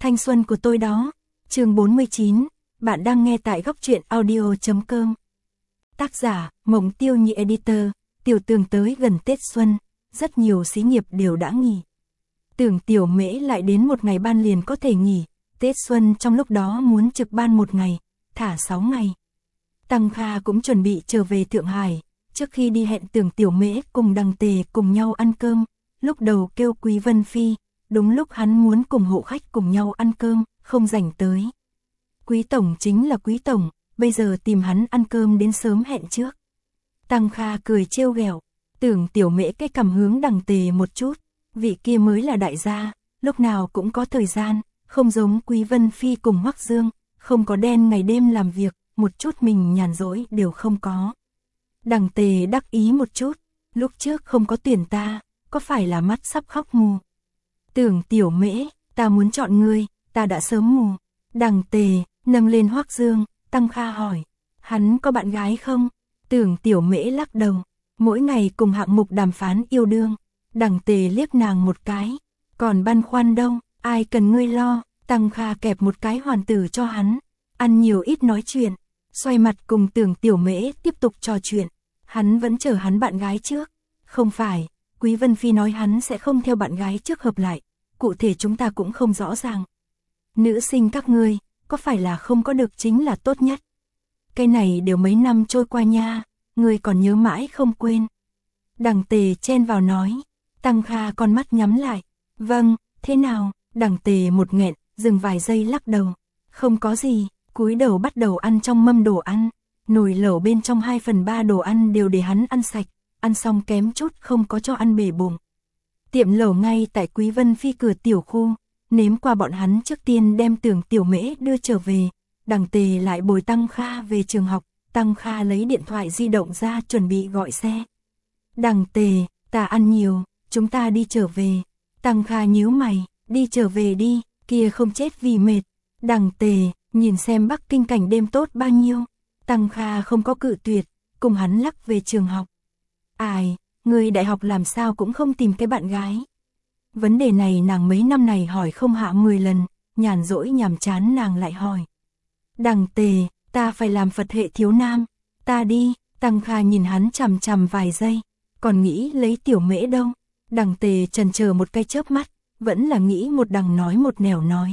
thanh xuân của tôi đó. Chương 49, bạn đang nghe tại góc truyện audio.com. Tác giả, Mộng Tiêu Nhị Editor. Tiểu Tường tới gần Tết Xuân, rất nhiều xí nghiệp đều đã nghỉ. Tưởng Tiểu Mễ lại đến một ngày ban liền có thể nghỉ, Tết Xuân trong lúc đó muốn trực ban một ngày, thả 6 ngày. Tăng Kha cũng chuẩn bị trở về Thượng Hải, trước khi đi hẹn Tưởng Tiểu Mễ cùng Đằng Tề cùng nhau ăn cơm, lúc đầu kêu Quý Vân Phi, đúng lúc hắn muốn cùng hộ khách cùng nhau ăn cơm, không rảnh tới. Quý Tổng chính là Quý Tổng, bây giờ tìm hắn ăn cơm đến sớm hẹn trước. Tăng Kha cười trêu ghẹo, Tưởng Tiểu Mễ cái cầm hướng Đằng Tề một chút, vị kia mới là đại gia, lúc nào cũng có thời gian, không giống Quý Vân Phi cùng Hoắc Dương, không có đen ngày đêm làm việc, một chút mình nhàn rỗi đều không có. Đằng Tề đắc ý một chút, lúc trước không có tuyển ta, có phải là mắt sắp khóc mù? Tưởng Tiểu Mễ, ta muốn chọn ngươi, ta đã sớm mù. Đằng Tề nâng lên Hoắc Dương, Tăng Kha hỏi, hắn có bạn gái không? Tưởng Tiểu Mễ lắc đầu, mỗi ngày cùng hạng mục đàm phán yêu đương. Đằng Tề liếc nàng một cái, còn băn khoăn đâu, ai cần ngươi lo. Tăng Kha kẹp một cái hoàn tử cho hắn, ăn nhiều ít nói chuyện, xoay mặt cùng Tưởng Tiểu Mễ tiếp tục trò chuyện. Hắn vẫn chờ hắn bạn gái trước. Không phải, Quý Vân Phi nói hắn sẽ không theo bạn gái trước hợp lại, cụ thể chúng ta cũng không rõ ràng. Nữ sinh các ngươi, có phải là không có được chính là tốt nhất? Cái này đều mấy năm trôi qua nha, ngươi còn nhớ mãi không quên. Đằng Tề chen vào nói, Tăng Kha con mắt nhắm lại, vâng, thế nào? Đằng Tề một nghẹn, dừng vài giây lắc đầu, không có gì, cúi đầu bắt đầu ăn trong mâm đồ ăn, nồi lẩu bên trong 2/3 đồ ăn đều để hắn ăn sạch, ăn xong kém chút không có cho ăn bể bụng. Tiệm lẩu ngay tại Quý Vân Phi cửa tiểu khu, nếm qua bọn hắn trước tiên đem Tưởng Tiểu Mễ đưa trở về, Đằng Tề lại bồi Tăng Kha về trường học, Tăng Kha lấy điện thoại di động ra chuẩn bị gọi xe. Đằng Tề, ta ăn nhiều, chúng ta đi trở về. Tăng Kha nhíu mày, đi trở về đi, kia không chết vì mệt. Đằng Tề, nhìn xem Bắc Kinh cảnh đêm tốt bao nhiêu. Tăng Kha không có cự tuyệt, cùng hắn lắc về trường học. Ai, người đại học làm sao cũng không tìm cái bạn gái. Vấn đề này nàng mấy năm này hỏi không hạ 10 lần, nhàn rỗi nhàm chán nàng lại hỏi. Đằng Tề, ta phải làm Phật hệ thiếu nam, ta đi. Tăng Kha nhìn hắn chằm chằm vài giây, còn nghĩ lấy Tiểu Mễ đâu. Đằng Tề chần chờ một cái chớp mắt, vẫn là nghĩ một đằng nói một nẻo nói.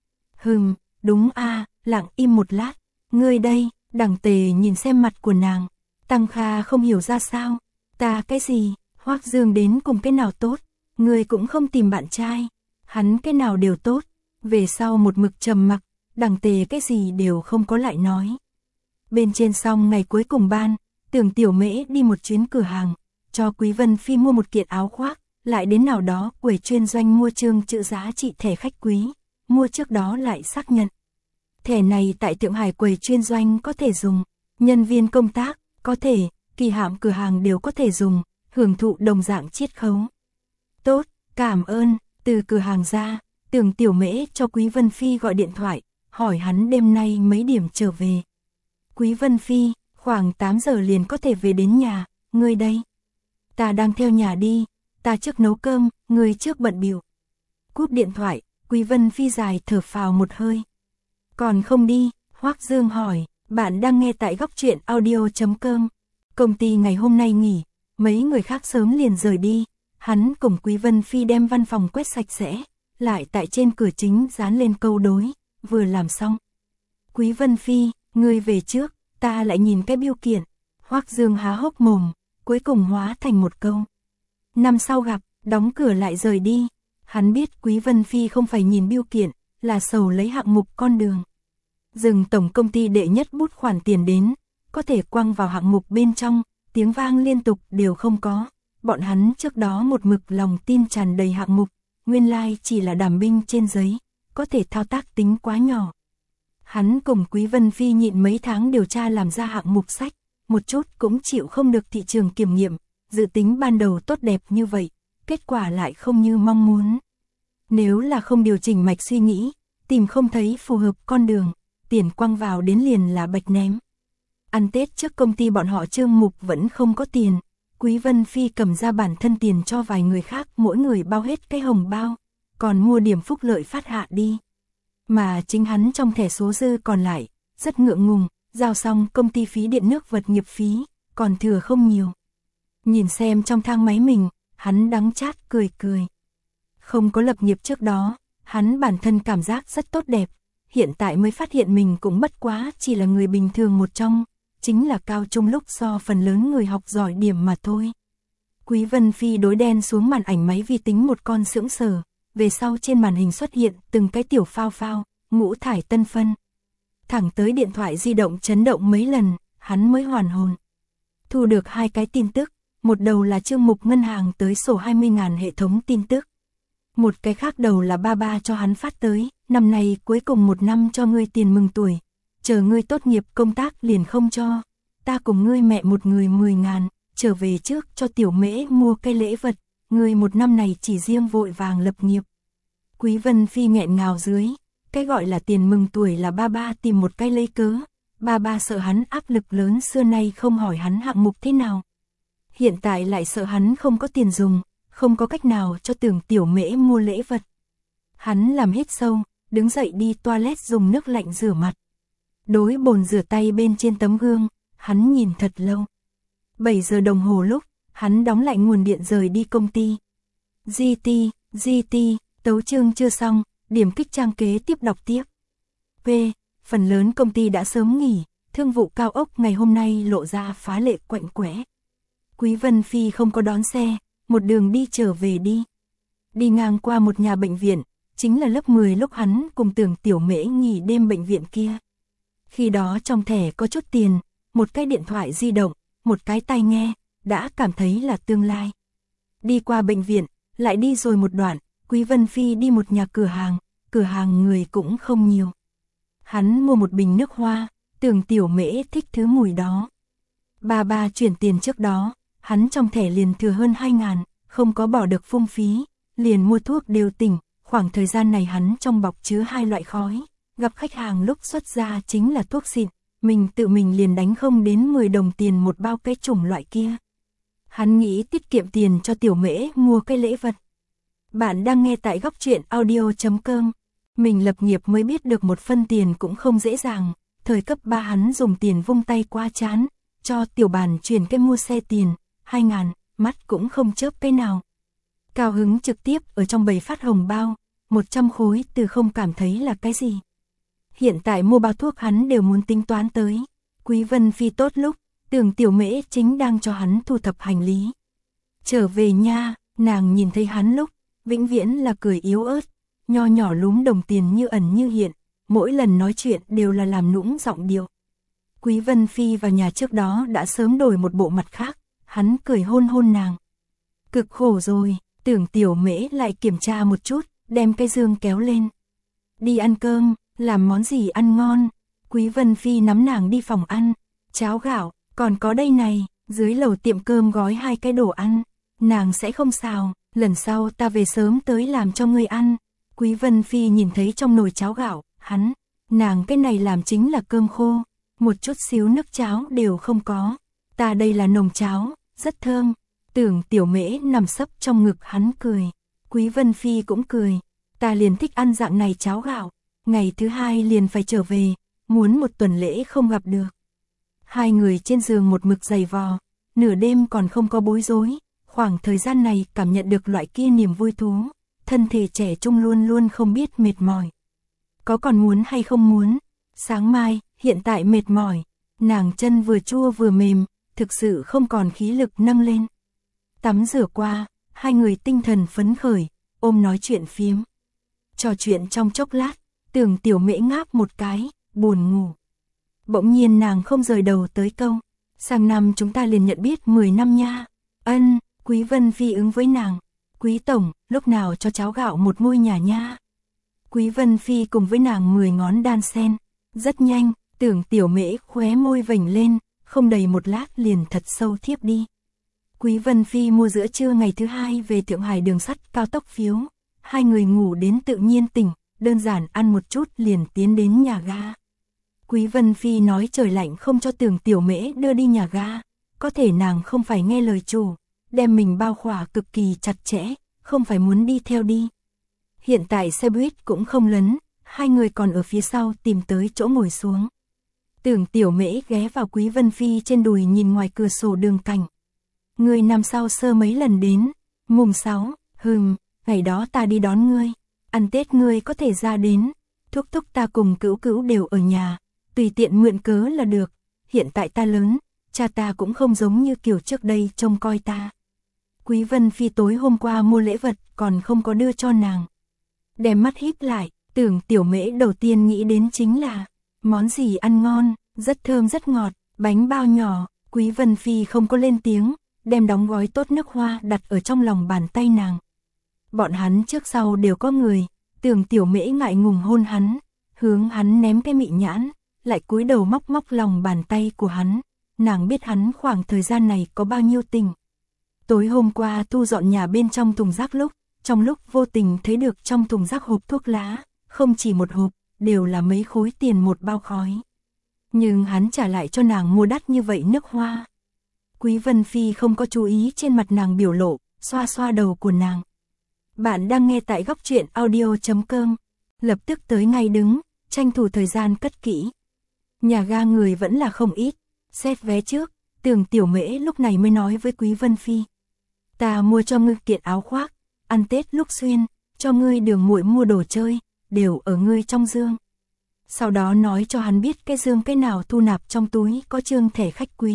Đúng a, lặng im một lát, ngươi đây. Đằng Tề nhìn xem mặt của nàng, Tăng Kha không hiểu ra sao. Ta cái gì, Hoắc Dương đến cùng cái nào tốt, ngươi cũng không tìm bạn trai, hắn cái nào đều tốt. Về sau một mực trầm mặc, Đằng Tề cái gì đều không có lại nói. Bên trên xong ngày cuối cùng ban, Tưởng Tiểu Mễ đi một chuyến cửa hàng, cho Quý Vân Phi mua một kiện áo khoác, lại đến nào đó quầy chuyên doanh mua chương chữ giá trị thẻ khách quý, mua trước đó lại xác nhận. Thẻ này tại Thượng Hải quầy chuyên doanh có thể dùng, nhân viên công tác có thể, kỳ hạm cửa hàng đều có thể dùng, hưởng thụ đồng dạng chiết khấu. Tốt, cảm ơn. Từ cửa hàng ra, Tưởng Tiểu Mễ cho Quý Vân Phi gọi điện thoại, hỏi hắn đêm nay mấy điểm trở về. Quý Vân Phi, khoảng 8 giờ liền có thể về đến nhà, ngươi đây. Ta đang theo nhà đi, ta trước nấu cơm, ngươi trước bận bịu. Cúp điện thoại, Quý Vân Phi dài thở phào một hơi. Còn không đi, Hoắc Dương hỏi, bạn đang nghe tại góc truyện audio.com. Công ty ngày hôm nay nghỉ, mấy người khác sớm liền rời đi, hắn cùng Quý Vân Phi đem văn phòng quét sạch sẽ, lại tại trên cửa chính dán lên câu đối, vừa làm xong. Quý Vân Phi, ngươi về trước, ta lại nhìn cái bưu kiện. Hoắc Dương há hốc mồm, cuối cùng hóa thành một câu. Năm sau gặp, đóng cửa lại rời đi. Hắn biết Quý Vân Phi không phải nhìn bưu kiện, là sầu lấy hạng mục con đường. Dừng tổng công ty đệ nhất bút khoản tiền đến, có thể quăng vào hạng mục bên trong, tiếng vang liên tục đều không có. Bọn hắn trước đó một mực lòng tin tràn đầy hạng mục, nguyên lai chỉ là đảm binh trên giấy, có thể thao tác tính quá nhỏ. Hắn cùng Quý Vân Phi nhịn mấy tháng điều tra làm ra hạng mục sách, một chút cũng chịu không được thị trường kiểm nghiệm, dự tính ban đầu tốt đẹp như vậy, kết quả lại không như mong muốn. Nếu là không điều chỉnh mạch suy nghĩ, tìm không thấy phù hợp con đường, tiền quăng vào đến liền là bạch ném. Ăn Tết trước công ty bọn họ Trương Mục vẫn không có tiền, Quý Vân Phi cầm ra bản thân tiền cho vài người khác, mỗi người bao hết cái hồng bao, còn mua điểm phúc lợi phát hạ đi. mà chính hắn trong thẻ số dư còn lại, rất ngượng ngùng, giao xong công ty phí điện nước vật nghiệp phí, còn thừa không nhiều. Nhìn xem trong thang máy mình, hắn đắng chát cười cười. Không có lập nghiệp trước đó, hắn bản thân cảm giác rất tốt đẹp, hiện tại mới phát hiện mình cũng bất quá chỉ là người bình thường một trong, chính là cao trung lúc so phần lớn người học giỏi điểm mà thôi. Quý Vân Phi đối đen xuống màn ảnh máy vi tính một con sững sờ, về sau trên màn hình xuất hiện từng cái tiểu phao phao, ngũ thải tân phân. Thẳng tới điện thoại di động chấn động mấy lần, hắn mới hoàn hồn. Thu được 2 cái tin tức, một đầu là chương mục ngân hàng tới sổ 20.000 hệ thống tin tức. Một cái khác đầu là ba ba cho hắn phát tới, năm nay cuối cùng 1 năm cho ngươi tiền mừng tuổi, chờ ngươi tốt nghiệp công tác liền không cho, ta cùng ngươi mẹ một người 10.000, trở về trước cho tiểu mễ mua cây lễ vật, ngươi 1 năm này chỉ riêng vội vàng lập nghiệp. Quý Vân Phi nghẹn ngào dưới, cái gọi là tiền mừng tuổi là ba ba tìm một cái lấy cớ, ba ba sợ hắn áp lực lớn xưa nay không hỏi hắn hạng mục thế nào. Hiện tại lại sợ hắn không có tiền dùng, không có cách nào cho Tưởng tiểu mễ mua lễ vật. Hắn làm hít sâu, đứng dậy đi toilet dùng nước lạnh rửa mặt. Đối bồn rửa tay bên trên tấm gương, hắn nhìn thật lâu. 7 giờ đồng hồ lúc, hắn đóng lại nguồn điện rời đi công ty. GT, tấu chương chưa xong, điểm kích trang kế tiếp đọc tiếp. P, phần lớn công ty đã sớm nghỉ, thương vụ cao ốc ngày hôm nay lộ ra phá lệ quạnh quẽ. Quý Vân Phi không có đón xe, một đường đi trở về đi. Đi ngang qua một nhà bệnh viện, chính là lớp 10 lúc hắn cùng Tưởng tiểu mễ nghỉ đêm bệnh viện kia. Khi đó trong thẻ có chút tiền, một cái điện thoại di động, một cái tai nghe, đã cảm thấy là tương lai. Đi qua bệnh viện, lại đi rồi một đoạn, Quý Vân Phi đi một nhà cửa hàng người cũng không nhiều. Hắn mua một bình nước hoa, Tưởng tiểu mễ thích thứ mùi đó. Ba ba chuyển tiền trước đó, hắn trong thẻ liền thừa hơn 2.000, không có bỏ được phung phí, liền mua thuốc đều tỉnh, khoảng thời gian này hắn trong bọc chứa 2 loại khói, gặp khách hàng lúc xuất ra chính là thuốc xịn, mình tự mình liền đánh không đến 10 đồng tiền một bao cái chủng loại kia. Hắn nghĩ tiết kiệm tiền cho tiểu mễ mua cái lễ vật. Bạn đang nghe tại góc truyện audio.com. Mình lập nghiệp mới biết được một phân tiền cũng không dễ dàng, thời cấp 3 hắn dùng tiền vung tay qua chán, cho tiểu bàn chuyển cái mua xe tiền, 2.000, mắt cũng không chớp cái nào. Cao hứng trực tiếp ở trong bầy phát hồng bao, 100 khối từ không cảm thấy là cái gì. Hiện tại mua bao thuốc hắn đều muốn tính toán tới. Quý Vân Phi tốt lúc, Tưởng tiểu mễ chính đang cho hắn thu thập hành lý. Trở về nha, nàng nhìn thấy hắn lúc, vĩnh viễn là cười yếu ớt, nho nhỏ lúm đồng tiền như ẩn như hiện, mỗi lần nói chuyện đều là làm nũng giọng điệu. Quý Vân Phi vào nhà trước đó đã sớm đổi một bộ mặt khác, hắn cười hôn hôn nàng. Cực khổ rồi, Tưởng tiểu mễ lại kiểm tra một chút, đem cái dương kéo lên. Đi ăn cơm, làm món gì ăn ngon. Quý Vân Phi nắm nàng đi phòng ăn, cháo gạo, còn có đây này, dưới lầu tiệm cơm gói 2 cái đồ ăn. Nàng sẽ không xào, lần sau ta về sớm tới làm cho ngươi ăn. Quý Vân Phi nhìn thấy trong nồi cháo gạo, nàng cái này làm chính là cơm khô, một chút xíu nước cháo đều không có. Ta đây là nồng cháo, rất thơm. Tưởng tiểu mễ nằm sấp trong ngực hắn cười. Quý Vân Phi cũng cười. Ta liền thích ăn dạng này cháo gạo. Ngày thứ 2 liền phải trở về, muốn một tuần lễ không gặp được. 2 người trên giường một mực giày vò, nửa đêm còn không có bối rối. Khoảng thời gian này cảm nhận được loại kia niềm vui thú, thân thể trẻ trung luôn luôn không biết mệt mỏi. Có còn muốn hay không muốn, sáng mai, hiện tại mệt mỏi, nàng chân vừa chua vừa mềm, thực sự không còn khí lực nâng lên. Tắm rửa qua, 2 người tinh thần phấn khởi, ôm nói chuyện phiếm. Trò chuyện trong chốc lát, Tưởng tiểu mễ ngáp một cái, buồn ngủ. Bỗng nhiên nàng không rời đầu tới câu, sang năm chúng ta liền nhận biết 10 năm nha. Ân, Quý Vân Phi ứng với nàng. Quý tổng, lúc nào cho cháu gạo một ngôi nhà nha. Quý Vân Phi cùng với nàng 10 ngón đan sen. Rất nhanh, Tưởng tiểu mễ khóe môi vểnh lên, không đầy một lát liền thật sâu thiếp đi. Quý Vân Phi mua giữa trưa ngày thứ 2 về Thượng Hải đường sắt cao tốc phiếu. 2 người ngủ đến tự nhiên tỉnh, đơn giản ăn một chút liền tiến đến nhà ga. Quý Vân Phi nói trời lạnh không cho Tưởng tiểu mễ đưa đi nhà ga, có thể nàng không phải nghe lời chủ, đem mình bao khỏa cực kỳ chặt chẽ, không phải muốn đi theo đi. Hiện tại xe buýt cũng không lấn, hai người còn ở phía sau tìm tới chỗ ngồi xuống. Tưởng Tiểu Mễ ghé vào Quý Vân Phi trên đùi nhìn ngoài cửa sổ đường cảnh. Ngươi năm sau sơ mấy lần đến, mùng 6, ngày đó ta đi đón ngươi, ăn Tết ngươi có thể ra đến, thúc thúc ta cùng cữu cữu đều ở nhà, tùy tiện mượn cớ là được, hiện tại ta lớn, cha ta cũng không giống như kiểu trước đây trông coi ta. Quý Vân Phi tối hôm qua mua lễ vật còn không có đưa cho nàng. Đem mắt híp lại, Tưởng Tiểu Mễ đầu tiên nghĩ đến chính là món gì ăn ngon, rất thơm rất ngọt, bánh bao nhỏ. Quý Vân Phi không có lên tiếng, đem đóng gói tốt nước hoa đặt ở trong lòng bàn tay nàng. Bọn hắn trước sau đều có người, Tưởng Tiểu Mễ ngại ngùng hôn hắn, hướng hắn ném cái mị nhãn, lại cúi đầu móc móc lòng bàn tay của hắn. Nàng biết hắn khoảng thời gian này có bao nhiêu tình. Tối hôm qua thu dọn nhà bên trong thùng rác trong lúc vô tình thấy được trong thùng rác hộp thuốc lá, không chỉ một hộp, đều là mấy khối tiền một bao khói. Nhưng hắn trả lại cho nàng mua đắt như vậy nước hoa. Quý Vân Phi không có chú ý trên mặt nàng biểu lộ, xoa xoa đầu của nàng. Bạn đang nghe tại góc truyện audio.com, lập tức tới ngay đứng, tranh thủ thời gian cất kỹ. Nhà ga người vẫn là không ít, xét vé trước, Tưởng Tiểu Mễ lúc này mới nói với Quý Vân Phi. Ta mua cho ngươi kiện áo khoác, ăn Tết lúc xuyên, cho ngươi Đường muội mua đồ chơi, đều ở ngươi trong dương. Sau đó nói cho hắn biết cái dương cái nào thu nạp trong túi có trương thẻ khách quý.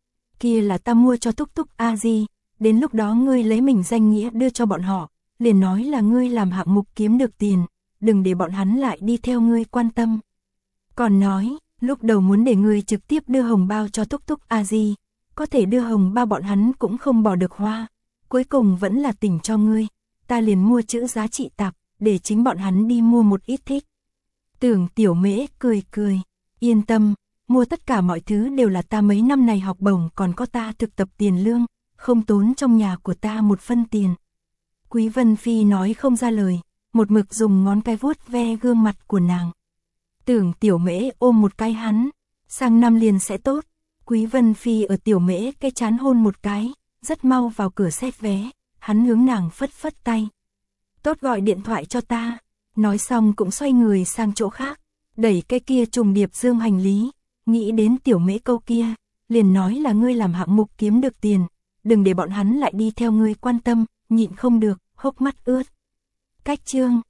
Kia là ta mua cho Túc Túc A Di, đến lúc đó ngươi lấy mình danh nghĩa đưa cho bọn họ, liền nói là ngươi làm hạng mục kiếm được tiền, đừng để bọn hắn lại đi theo ngươi quan tâm. Còn nói, lúc đầu muốn để ngươi trực tiếp đưa hồng bao cho Túc Túc A Di, có thể đưa hồng bao bọn hắn cũng không bỏ được hoa, cuối cùng vẫn là tỉnh cho ngươi, ta liền mua chữ giá trị tạp, để chính bọn hắn đi mua một ít thích. Tưởng Tiểu Mễ cười cười, yên tâm, mua tất cả mọi thứ đều là ta mấy năm này học bổng còn có ta thực tập tiền lương, không tốn trong nhà của ta một phân tiền. Quý Vân Phi nói không ra lời, một mực dùng ngón cái vuốt ve gương mặt của nàng. Tưởng Tiểu Mễ ôm một cái hắn, sang năm liền sẽ tốt. Quý Vân Phi ở Tiểu Mễ cái trán hôn một cái, rất mau vào cửa xét vé, hắn hướng nàng phất phất tay. Tốt, gọi điện thoại cho ta. Nói xong cũng xoay người sang chỗ khác, đẩy cái kia trùng điệp dương hành lý, nghĩ đến Tiểu Mễ câu kia, liền nói là ngươi làm hạng mục kiếm được tiền, đừng để bọn hắn lại đi theo ngươi quan tâm, nhịn không được, hốc mắt ướt. Cách chương